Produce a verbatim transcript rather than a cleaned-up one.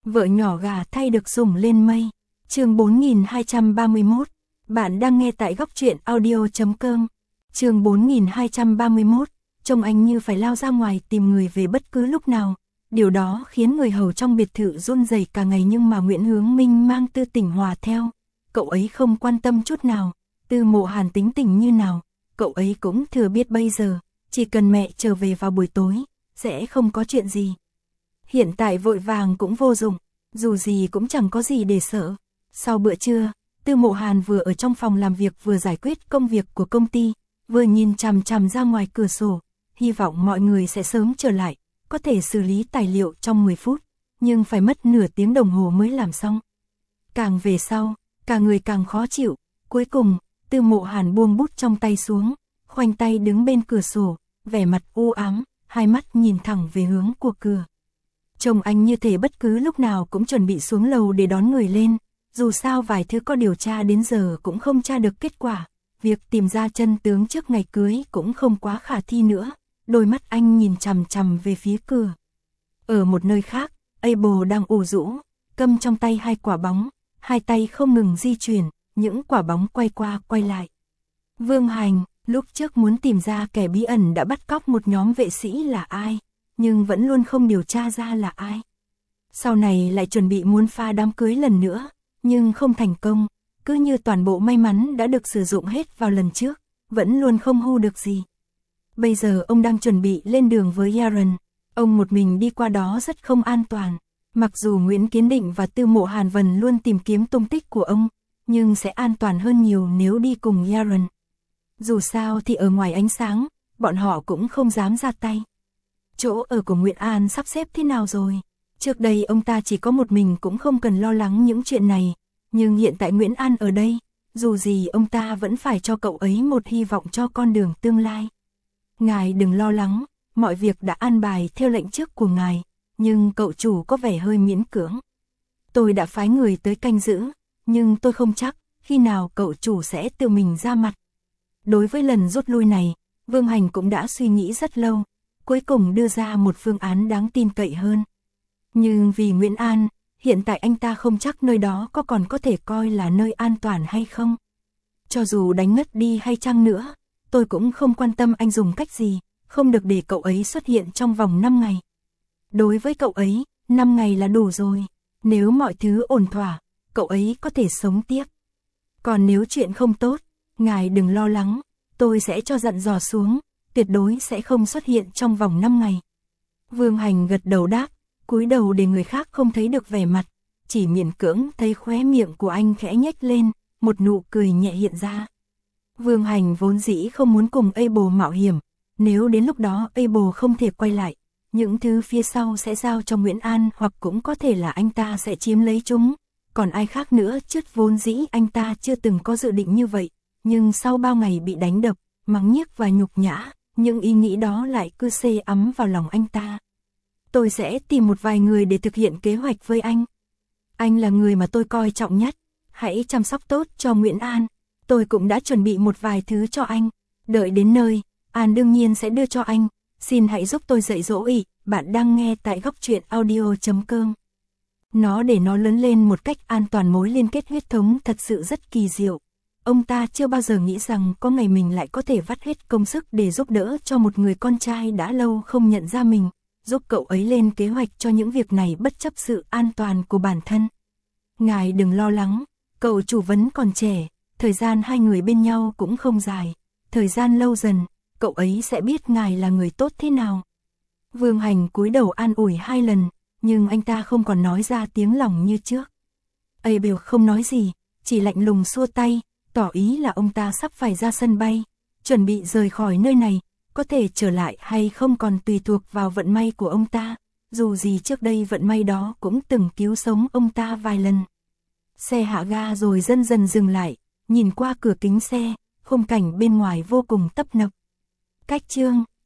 Vợ nhỏ gà thay được sủng lên mây. Chương bốn nghìn hai trăm ba mươi mốt. Bạn đang nghe tại góc truyện audio chấm com. Chương bốn nghìn hai trăm ba mươi mốt. Trông anh như phải lao ra ngoài tìm người về bất cứ lúc nào. Điều đó khiến người hầu trong biệt thự run rẩy cả ngày, nhưng mà Nguyễn Hướng Minh mang Tư Tỉnh Hòa theo. Cậu ấy không quan tâm chút nào. Tư Mộ Hàn tính tình như nào, cậu ấy cũng thừa biết bây giờ. Chỉ cần mẹ trở về vào buổi tối, sẽ không có chuyện gì. Hiện tại vội vàng cũng vô dụng, dù gì cũng chẳng có gì để sợ. Sau bữa trưa, Tư Mộ Hàn vừa ở trong phòng làm việc vừa giải quyết công việc của công ty, vừa nhìn chằm chằm ra ngoài cửa sổ, hy vọng mọi người sẽ sớm trở lại, có thể xử lý tài liệu trong mười phút, nhưng phải mất nửa tiếng đồng hồ mới làm xong. Càng về sau, cả người càng khó chịu, cuối cùng, Tư Mộ Hàn buông bút trong tay xuống, khoanh tay đứng bên cửa sổ, vẻ mặt u ám, hai mắt nhìn thẳng về hướng của cửa. Trông anh như thể bất cứ lúc nào cũng chuẩn bị xuống lầu để đón người lên, dù sao vài thứ có điều tra đến giờ cũng không tra được kết quả, việc tìm ra chân tướng trước ngày cưới cũng không quá khả thi nữa. Đôi mắt anh nhìn chằm chằm về phía cửa. Ở một nơi khác, Abel đang ủ rũ, cầm trong tay hai quả bóng, hai tay không ngừng di chuyển, những quả bóng quay qua quay lại. Vương Hành, lúc trước muốn tìm ra kẻ bí ẩn đã bắt cóc một nhóm vệ sĩ là ai, nhưng vẫn luôn không điều tra ra là ai. Sau này lại chuẩn bị muốn pha đám cưới lần nữa, nhưng không thành công, cứ như toàn bộ may mắn đã được sử dụng hết vào lần trước, vẫn luôn không hù được gì. Bây giờ ông đang chuẩn bị lên đường với Yaron, ông một mình đi qua đó rất không an toàn. Mặc dù Nguyễn Kiến Định và Tư Mộ Hàn Vân luôn tìm kiếm tung tích của ông, nhưng sẽ an toàn hơn nhiều nếu đi cùng Yaron. Dù sao thì ở ngoài ánh sáng, bọn họ cũng không dám ra tay. Chỗ ở của Nguyễn An sắp xếp thế nào rồi? Trước đây ông ta chỉ có một mình cũng không cần lo lắng những chuyện này, nhưng hiện tại Nguyễn An ở đây, dù gì ông ta vẫn phải cho cậu ấy một hy vọng cho con đường tương lai. Ngài đừng lo lắng, mọi việc đã an bài theo lệnh trước của ngài, nhưng cậu chủ có vẻ hơi miễn cưỡng. Tôi đã phái người tới canh giữ, nhưng tôi không chắc khi nào cậu chủ sẽ tự mình ra mặt. Đối với lần rút lui này, Vương Hành cũng đã suy nghĩ rất lâu, cuối cùng đưa ra một phương án đáng tin cậy hơn. Nhưng vì Nguyễn An, hiện tại anh ta không chắc nơi đó có còn có thể coi là nơi an toàn hay không. Cho dù đánh ngất đi hay chăng nữa, tôi cũng không quan tâm anh dùng cách gì, không được để cậu ấy xuất hiện trong vòng năm ngày. Đối với cậu ấy, năm ngày là đủ rồi, nếu mọi thứ ổn thỏa, cậu ấy có thể sống tiếp. Còn nếu chuyện không tốt, ngài đừng lo lắng, tôi sẽ cho dặn dò xuống, tuyệt đối sẽ không xuất hiện trong vòng năm ngày. Vương Hành gật đầu đáp, cúi đầu để người khác không thấy được vẻ mặt, chỉ miễn cưỡng thấy khóe miệng của anh khẽ nhếch lên, một nụ cười nhẹ hiện ra. Vương Hành vốn dĩ không muốn cùng Abel mạo hiểm, nếu đến lúc đó Abel không thể quay lại, những thứ phía sau sẽ giao cho Nguyễn An hoặc cũng có thể là anh ta sẽ chiếm lấy chúng, còn ai khác nữa chứ vốn dĩ anh ta chưa từng có dự định như vậy, nhưng sau bao ngày bị đánh đập, mắng nhiếc và nhục nhã, những ý nghĩ đó lại cứ sê ấm vào lòng anh ta. Tôi sẽ tìm một vài người để thực hiện kế hoạch với anh. Anh là người mà tôi coi trọng nhất, hãy chăm sóc tốt cho Nguyễn An. Tôi cũng đã chuẩn bị một vài thứ cho anh, đợi đến nơi, An đương nhiên sẽ đưa cho anh, xin hãy giúp tôi dạy dỗ ỉ, bạn đang nghe tại góc truyện audio chấm com. Nó để nó lớn lên một cách an toàn, mối liên kết huyết thống thật sự rất kỳ diệu. Ông ta chưa bao giờ nghĩ rằng có ngày mình lại có thể vắt hết công sức để giúp đỡ cho một người con trai đã lâu không nhận ra mình, giúp cậu ấy lên kế hoạch cho những việc này bất chấp sự an toàn của bản thân. Ngài đừng lo lắng, cậu chủ vẫn còn trẻ. Thời gian hai người bên nhau cũng không dài, thời gian lâu dần, cậu ấy sẽ biết ngài là người tốt thế nào. Vương Hành cúi đầu an ủi hai lần, nhưng anh ta không còn nói ra tiếng lòng như trước. Abel không nói gì, chỉ lạnh lùng xua tay, tỏ ý là ông ta sắp phải ra sân bay, chuẩn bị rời khỏi nơi này, có thể trở lại hay không còn tùy thuộc vào vận may của ông ta, dù gì trước đây vận may đó cũng từng cứu sống ông ta vài lần. Xe hạ ga rồi dần dần dừng lại. Nhìn qua cửa kính xe, khung cảnh bên ngoài vô cùng tấp nập. Cách chương